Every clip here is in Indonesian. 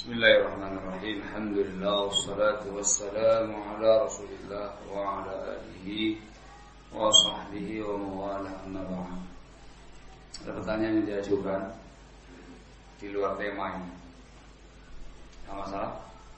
Bismillahirrahmanirrahim. Alhamdulillah wassalatu wassalamu ala Rasulillah wa ala alihi wa sahbihi wa mawala amma ba'd. Ada pertanyaan yang diajukan di luar tema ini. Tidak masalah.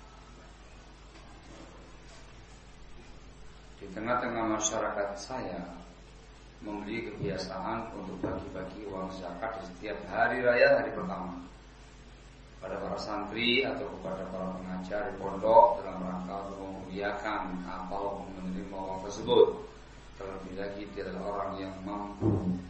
Di tengah-tengah masyarakat saya memiliki kebiasaan untuk bagi-bagi uang zakat di setiap hari raya hari pertama pada para santri atau kepada para pengajar di pondok dalam rangka untuk memuliakan atau menerima uang tersebut. Terlebih lagi dia adalah orang yang mampu.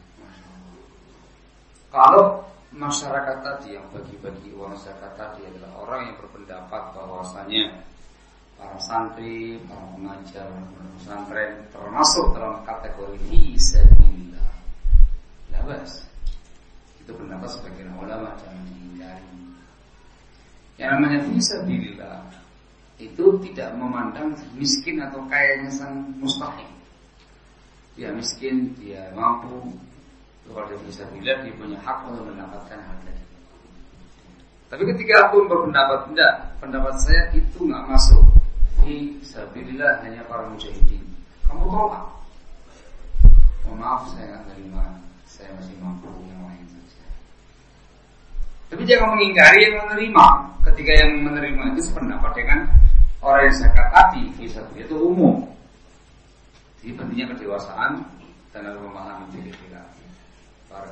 Kalau masyarakat tadi yang bagi-bagi uang zakat tadi adalah orang yang berpendapat bahwasanya para santri, para pengajar, para pesantren termasuk dalam kategori fisabilillah, labas. Itu pendapat sebagian ulama, jangan dihindari. Yang namanya fisabilillah itu tidak memandang miskin atau kayanya sang mustahil. Dia miskin, dia mampu. Kalau dia fisabilillah, dia punya hak untuk mendapatkan harga. Tapi ketika aku berpendapat tidak, pendapat saya itu nggak masuk. Fisabilillah hanya para mujahidin. Kamu tolak. Oh, maaf, saya nggak terima. Saya masih mampu yang lain saja. Tapi jangan mengingkari yang menerima. Ketika yang menerima itu sependapat dengan orang yang zakat tadi, fisabilillah itu umum. Jadi pentingnya kedewasaan dan memahami diri-diri. Para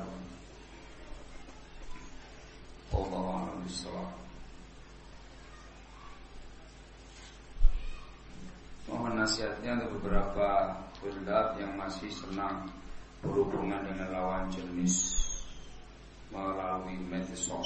Allah Bismillah. Mohon nasihatnya untuk beberapa ulad yang masih senang berhubungan dengan lawan jenis melalui medsos.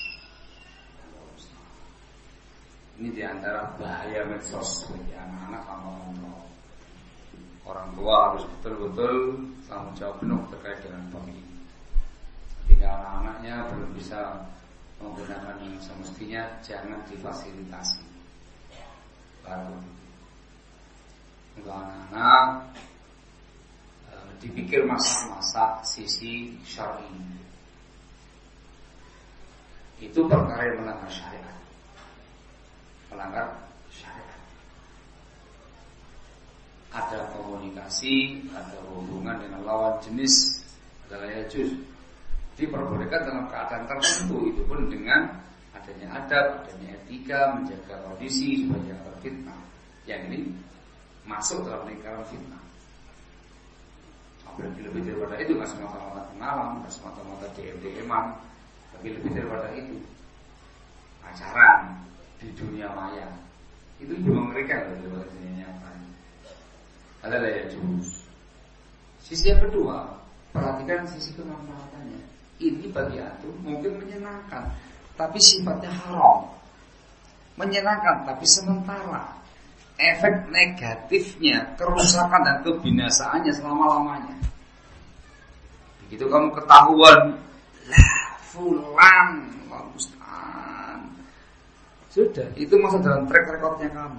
Ini diantara bahaya medsos bagi anak-anak sama orang tua harus betul-betul tanggung jawab penuh terkait dengan pemilik. Ketika anak-anaknya belum bisa menggunakan yang semestinya, jangan difasilitasi. Baru untuk anak-anak dipikir masa-masa sisi syar'i. Itu perkara yang melanggar syariat. Melanggar syariat. Ada komunikasi, ada hubungan dengan lawan jenis adalah yajuz. Diperbolehkan dalam keadaan tertentu, itu pun dengan adanya adab, adanya etika, menjaga kondisi supaya tidak terfitnah. Yang ini masuk dalam lingkaran fitnah. Apalagi lebih daripada itu, nggak semata-mata kenalan, nggak semata-mata DM-an, tapi lebih daripada itu pacaran di dunia maya. Itu lebih mengerikan daripada dunia nyata. Adalah ya juz. Sisi yang kedua, perhatikan sisi kemanfaatannya. Ini bagi antum mungkin menyenangkan, tapi sifatnya haram. Menyenangkan tapi sementara. Efek negatifnya, kerusakan dan kebinasaannya selama-lamanya. Begitu kamu ketahuan, lah fulan, Ustaz, sudah, itu masuk dalam track recordnya kamu.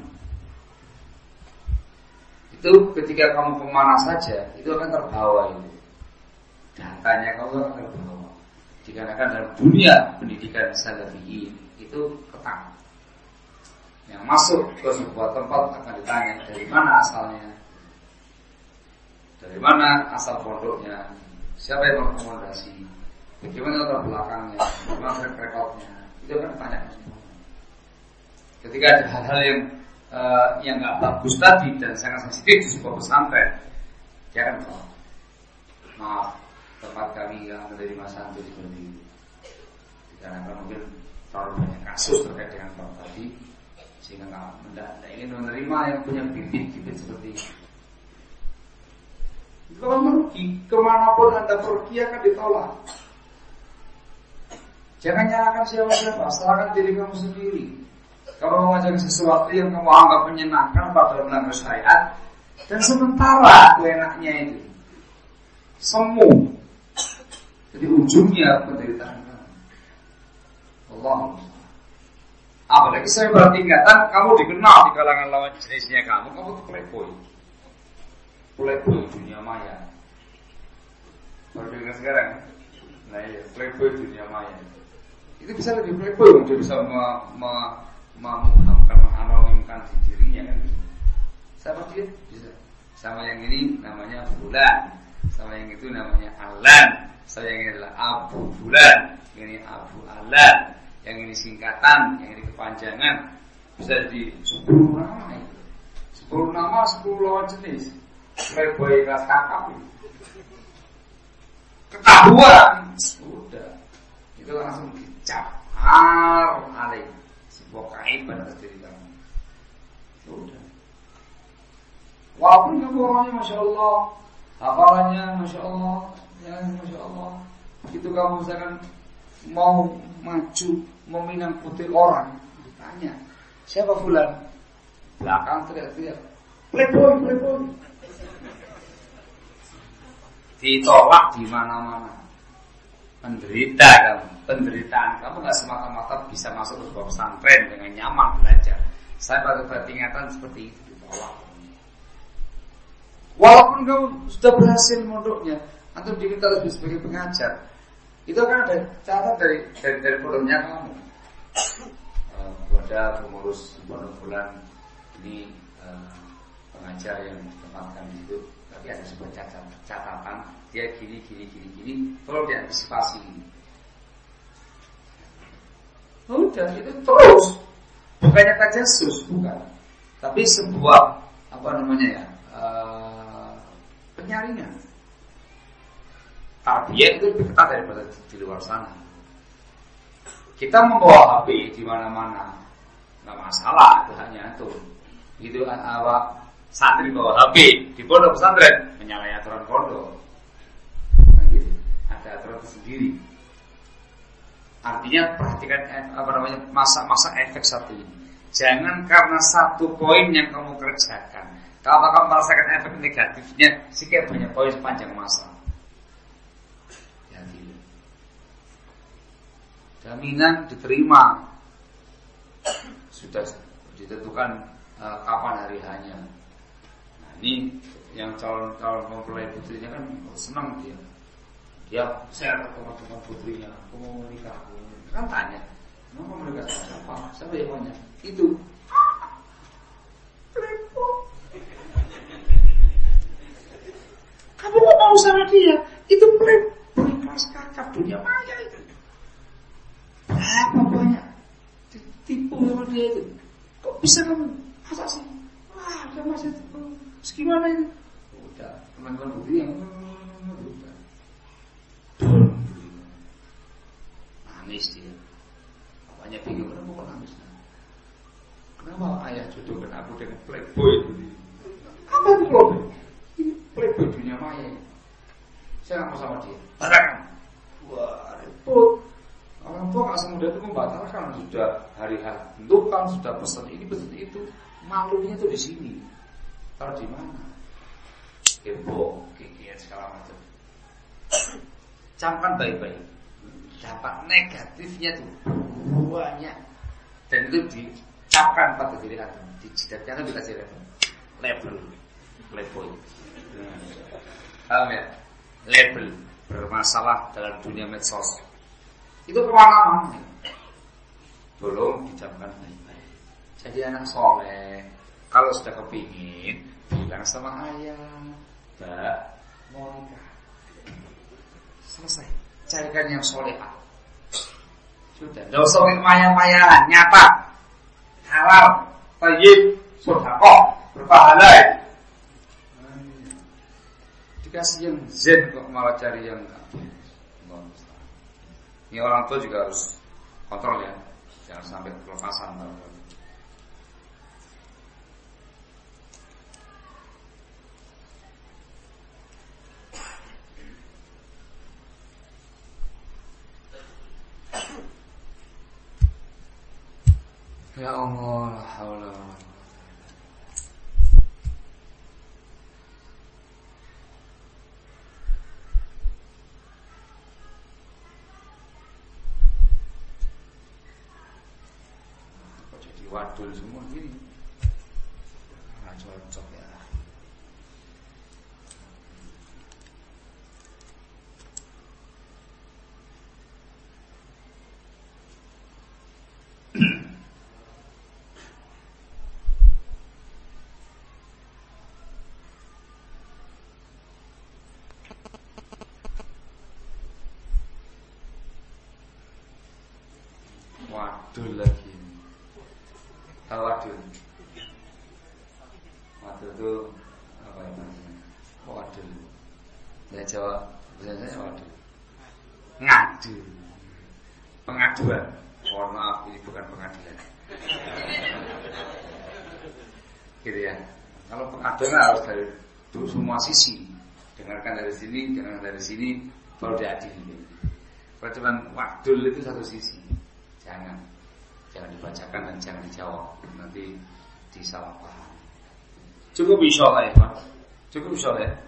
Itu ketika kamu kemana saja, itu akan terbawa itu. Datanya kamu akan terbawa. Dikarenakan dalam dunia pendidikan salafiyin itu ketat. Yang masuk ke sebuah tempat akan ditanya dari mana asalnya, dari mana asal pondoknya, siapa yang merekomendasi, bagaimana latar belakangnya, bagaimana track recordnya, itu akan ditanya. Ketika ada hal-hal yang nggak bagus tadi dan sangat sensitif di sebuah pesantren, dia akan tahu. Maaf, tempat kami yang menerima santri seperti itu. Karena mungkin terlalu banyak kasus terkait dengan bab tadi, sehingga tidak ingin menerima yang punya bibit-bibit seperti itu. Kalau merugi, kemanapun Anda pergi akan ditolak. Jangan nyalakan siapa-siapa, salahkan diri kamu sendiri. Kalau mengajarkan sesuatu yang kamu anggap menyenangkan pada melanggar syariat, dan sementara enaknya itu semu, jadi ujungnya penderitaan kamu. Allah. Apalagi saya bertingkatan, kamu dikenal di kalangan lawan jenisnya kamu tuh playboy. Playboy dunia maya. Baru dengar sekarang. Nah iya, playboy dunia maya. itu bisa lebih playboy, dia bisa menganonimkan di dirinya kan. Sama dia bisa. Sama yang ini namanya Fulan, sama yang itu namanya Alan, sama yang ini adalah Abu Fulan, yang ini Abu Alan, yang ini singkatan, yang ini kepanjangan. Bisa di 10 nama itu. 10 nama 10 lawan jenis. Playboy kelas kakap itu. Ketahuan sudah. Itu langsung dicap alaih sebuah kaiban atas diri kamu. Sudah. Walaupun kamu orangnya Masya Allah, hafalannya Masya Allah, ya Masya Allah, itu kamu misalkan mau maju meminang putih orang, ditanya siapa Fulan, belakang teriak-teriak playboy, ditolak di mana-mana. Penderitaan kamu nggak semata-mata bisa masuk ke sebuah pesantren dengan nyaman belajar. Saya pada tingkatan seperti itu ditolak. Walaupun kamu sudah berhasil mondoknya, atau diminta lebih sebagai pengajar, itu kan ada cara dari pondoknya kamu. Ada pengurus pondok bulan ini pengajar yang ditempatkan di situ, tapi ada sebuah catatan dia gini, tolong diantisipasi. Udah itu terus, bukannya tajasus, bukan, tapi sebuah penyaringan. Tarbiyah itu lebih ketat daripada di luar sana. Kita membawa HP di mana-mana, nggak masalah, itu hanya itu. Itu santri bawa HP di pondok pesantren menyalahi aturan pondok. Nah, gitu. Ada aturan sendiri. Artinya perhatikan masa efek satu ini. Jangan karena satu poin yang kamu kerjakan, kalau kamu merasakan efek negatifnya, sekian banyak poin sepanjang masa. Jaminan diterima, sudah ditentukan kapan hari hanya. Nah, ini yang calon mempelai putrinya kan senang dia share ke teman putrinya, aku mau menikah, kan tanya, mau menikah sama siapa? Siapa yang punya? Itu. Kamu nggak mau sama dia? Itu playboy kelas kakap dunia maya itu. Berapa banyak ditipu sama dia itu? Kok bisa kamu? Masa sih? Wah, dia masih tipu. Gimana itu? Udah, teman-teman putri yang udah. Nangis dia. Bapaknya bingung, kenapa kok nangis? Kenapa ayah jodohkan aku dengan playboy itu? Apa itu playboy? Ini playboy dunia maya. Saya nggak mau sama dia. Batalkan. Wah, repot. Orang tua nggak semudah itu membatalkan. Sudah hari tentukan, sudah pesan ini pesan itu. Malunya itu di sini. Kalau di mana? Heboh, kikian segala macam. Camkan baik-baik. Dampak negatifnya itu banyak. Dan itu dicapkan pada diri Anda. Di jidatnya kan dikasih label playboy. Paham ya? Label bermasalah dalam dunia medsos. Itu kemana-mana. Belum dicapkan baik-baik. Jadi anak soleh, kalau sudah kepingin, bilang sama ayah, Mbak, mau nikah. Selesai. Carikan yang solehah. Sudah. Tidak usah maya-maya, nyata, halal, tayyib, sedekah, berpahala. Dikasih yang zen kok malah cari yang enggak. Ini orang tua juga harus kontrol ya, jangan sampai kelepasan. Ya Allah, haula. Jadi wadul semua gini. Cocok ya. wadul lagi. Tahu wadul? Wadul itu apa ya maksudnya? Wadul. Ya Jawa biasanya wadul. Ngadu. Pengaduan. Mohon maaf, ini bukan pengadilan. Gitu ya. Kalau pengaduan harus dari semua sisi. Dengarkan dari sini, dengarkan dari sini, baru diadili. Kalau cuma wadul itu satu sisi, jangan dibacakan dan jangan dijawab, nanti disalah paham. Cukup insyaallah ya Pak. Cukup insyaallah ya.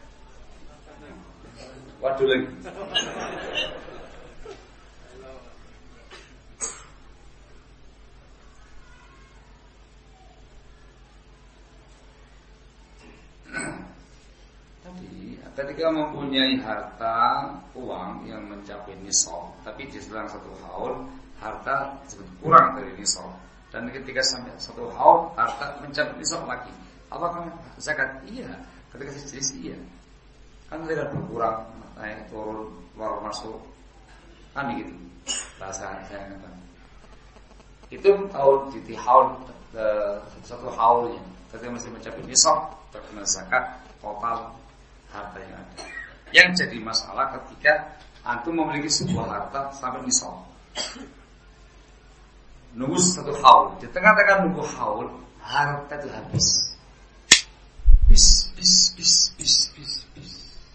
Wadul lagi. Ketika mempunyai harta uang yang mencapai nisab, tapi di selang satu haul harta kurang dari nisab, dan ketika sampai satu haul harta mencapai nisab lagi, apakah zakat? Iya. Ketika sejenis iya, kan tidak berkurang, naik turun, keluar masuk, kan gitu bahasa saya katakan. Itu tahun di haul satu haulnya, ketika masih mencapai nisab terkena zakat total harta yang ada. Yang jadi masalah ketika antum memiliki sebuah harta sampai nisab. Nunggu satu haul, di tengah-tengah nunggu haul, harta itu habis. Bis.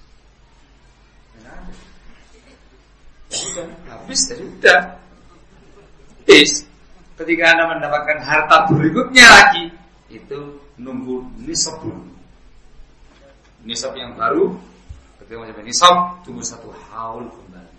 Sudah habis tadi udah. Bis. Ketika Anda mendapatkan harta berikutnya lagi, itu nunggu nisab dulu. Nisab yang baru, ketika mencapai nisab, tunggu satu haul kembali.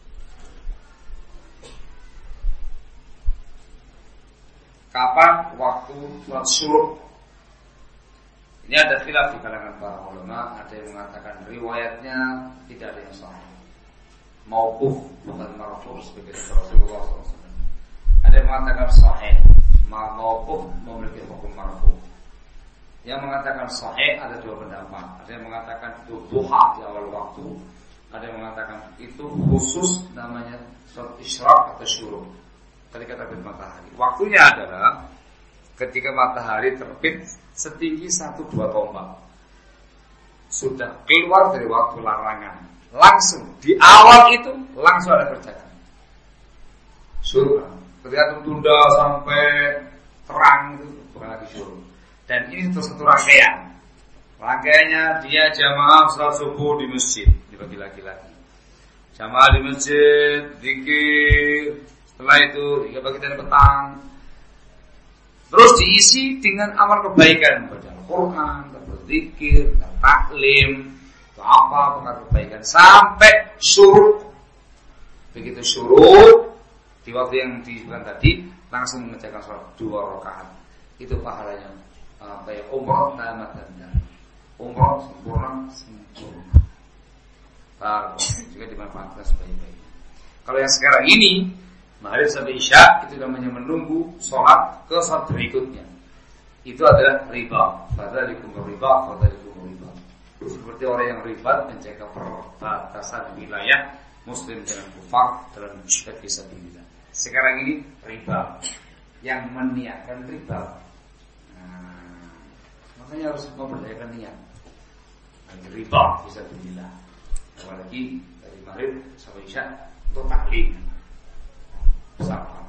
Kapan waktu sholat syuruk? Ini ada khilaf di kalangan para ulama. Ada yang mengatakan riwayatnya tidak ada yang sahih, mauquf bukan marfu' sebagai Rasulullah SAW. Ada yang mengatakan sahih, mauquf memiliki hukum marfu'. Yang mengatakan sahih ada dua pendapat. Ada yang mengatakan itu duha di awal waktu. Ada yang mengatakan itu khusus namanya sholat isyraq atau syuruk, ketika terbit matahari. Waktunya adalah ketika matahari terbit setinggi 1-2 tombak. Sudah keluar dari waktu larangan. Langsung di awal itu langsung ada kerjaan. Syuruk. Ketika tunda sampai terang itu bukan lagi syuruk. Dan ini terus satu rangkaian. Rangkaiannya dia jamaah salat subuh di masjid, dibagi laki-laki. Jamaah di masjid, zikir. Setelah itu dibagi dan petang. Terus diisi dengan amal kebaikan, baca Al-Quran, berzikir, taklim, atau apa kebaikan sampai syuruk. Begitu syuruk di waktu yang disebutkan tadi langsung mengerjakan sholat 2 rakaat. Itu pahalanya kayak umroh tamatan, umroh sempurna. Juga dimanfaatkan sebaik-baiknya. Kalau yang sekarang ini maghrib sampai isya itu namanya menunggu sholat ke sholat berikutnya. Itu adalah riba. Fadzalikum riba. Seperti orang yang riba menjaga perbatasan wilayah muslim dengan kufar dalam jihad fisabilillah. Sekarang ini riba, yang meniatkan riba. Makanya harus memperdayakan niat. Riba fisabilillah. Apalagi dari maghrib sampai isya untuk taklim. Sama.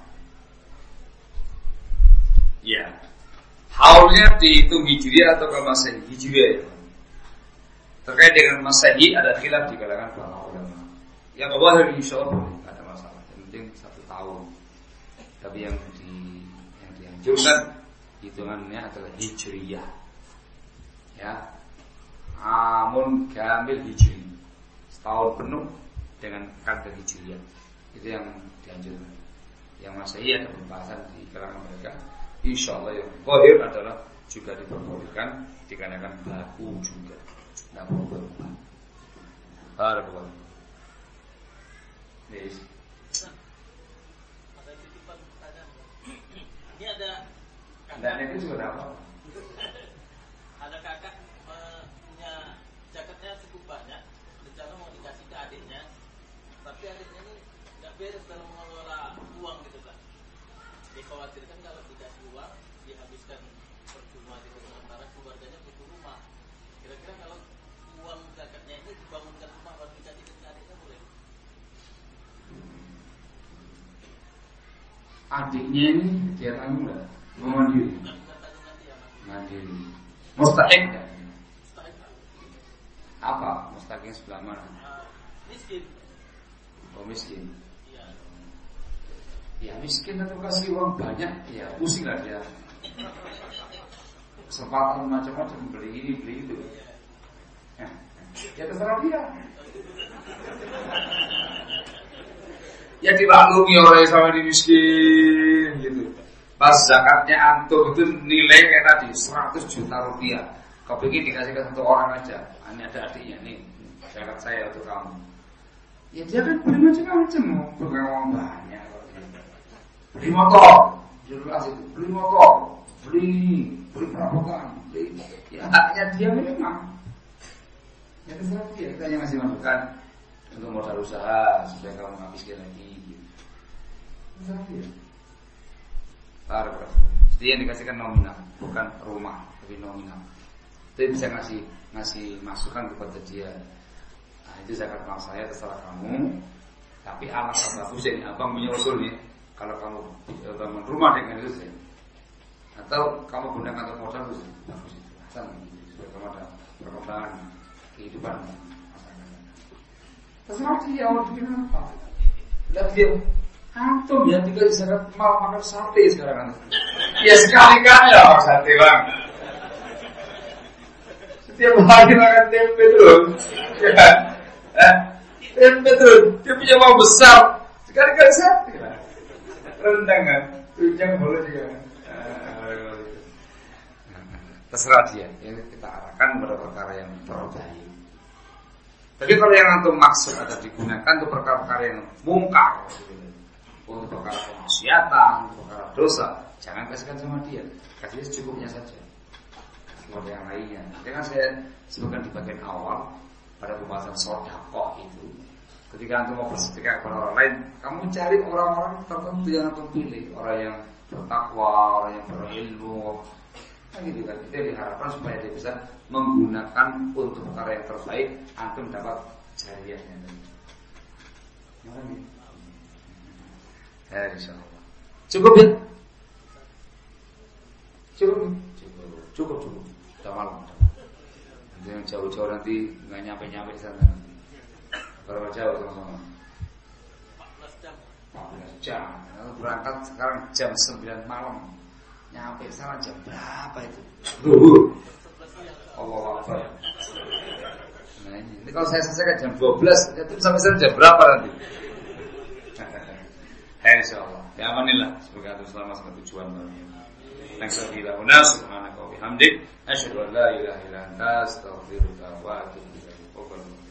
Ya. Haulnya dihitung hijriah atau Masehi? Hijriah. Terkait dengan Masehi ada khilaf di kalangan para ulama. Yang bawah insyaallah boleh, ada masalah. Yang penting 1 tahun. Tapi yang dianjurkan hitungannya adalah hijriah. Ya. Amun kamil hijri. Setahun penuh dengan kalender hijriah. Itu yang dianjurkan. Yang Masehi ada pembahasan di kalangan mereka. Insyaallah yang zahir adalah juga diperbolehkan dikarenakan baku juga. Nah, berubah. Harap. Yes. Ada titipan pertanyaan. Ini ada Dan itu sudah apa? Ada kakak punya jaketnya cukup banyak, rencana mau dikasih ke adiknya, tapi adiknya ini nggak beres dalam mengelola uang gitu kan. dikhawatirkan kalau dikasih uang dihabiskan percuma di sementara keluarganya butuh rumah. Kira-kira kalau uang zakatnya ini dibangunkan rumah baru dikasih ke adiknya boleh? Adiknya ini dia tanggung nggak? Mandiri. Mandiri. Mustahik nggak? Apa? Mustahik sebelah mana? Miskin. Oh miskin. Iya. Ya miskin atau kasih uang banyak, ya pusing lah dia. Kesempatan macam-macam beli ini beli itu. Ya terserah dia. Ya dimaklumi orang sama di miskin gitu. Pas zakatnya antum itu nilai kayak tadi 100 juta rupiah. Kau pikir dikasihkan satu orang aja. Hanya ada adiknya nih. Zakat saya untuk kamu. Ya dia kan beli macam-macam, mau pegang uang banyak. Beli motor, jelas itu. Beli motor, beli perabotan, beli. Ya haknya dia memang. Ya terserah dia. Kita hanya masih masukkan untuk modal usaha supaya kamu nggak miskin lagi. Terserah dia. Jadi yang dikasihkan nominal, bukan rumah, tapi nominal. Jadi bisa ngasih masukan kepada dia. Nah, itu zakat mal saya terserah kamu. Tapi alangkah bagusnya ini abang punya usul nih. Kalau kamu bangun rumah dengan itu sih, atau kamu gunakan untuk modal itu bagus itu. Asal supaya kamu ada perkembangan kehidupan. Terserah dia mau bikin apa. Lihat dia. Antum ya tinggal zakat mal makan sate sekarang. Ya sekali-kali ya makan sate bang. Setiap hari makan tempe terus, ya kan? Tempe terus. Dia punya uang besar. Sekali-kali sate lah. Rendang kan, tunjang boleh juga. Terserah dia. Ini kita arahkan kepada perkara yang terbaik. Tapi kalau yang antum maksud atau digunakan untuk perkara-perkara yang mungkar, untuk perkara kemaksiatan, untuk perkara dosa, jangan kasihkan sama dia. Kasih secukupnya saja. Seperti yang lainnya. Ini kan saya sebutkan di bagian awal pada pembahasan sedekah itu. Ketika antum mau bersedekah kepada orang lain, kamu mencari orang-orang tertentu yang antum pilih, orang yang bertakwa, orang yang berilmu. Nah gitu kan. Itu diharapkan supaya dia bisa menggunakan untuk perkara yang terbaik, antum dapat jariahnya. Ya insyaallah. Cukup ya? Cukup. Sudah malam. Nanti yang jauh-jauh nanti nggak nyampe di sana. Berapa jauh sama-sama? 14 jam. 14 jam. Berangkat sekarang jam 9 malam. Nyampe sana jam berapa itu? Allah Akbar. Nah ini kalau saya selesai jam 12, itu sampai sana jam berapa nanti? Insyaallah. Ya amanilah. Semoga antum selamat sampai tujuan. Naksabila subhanaka wa bihamdik asyhadu an la ilaha illa anta astaghfiruka wa atubu ilaik.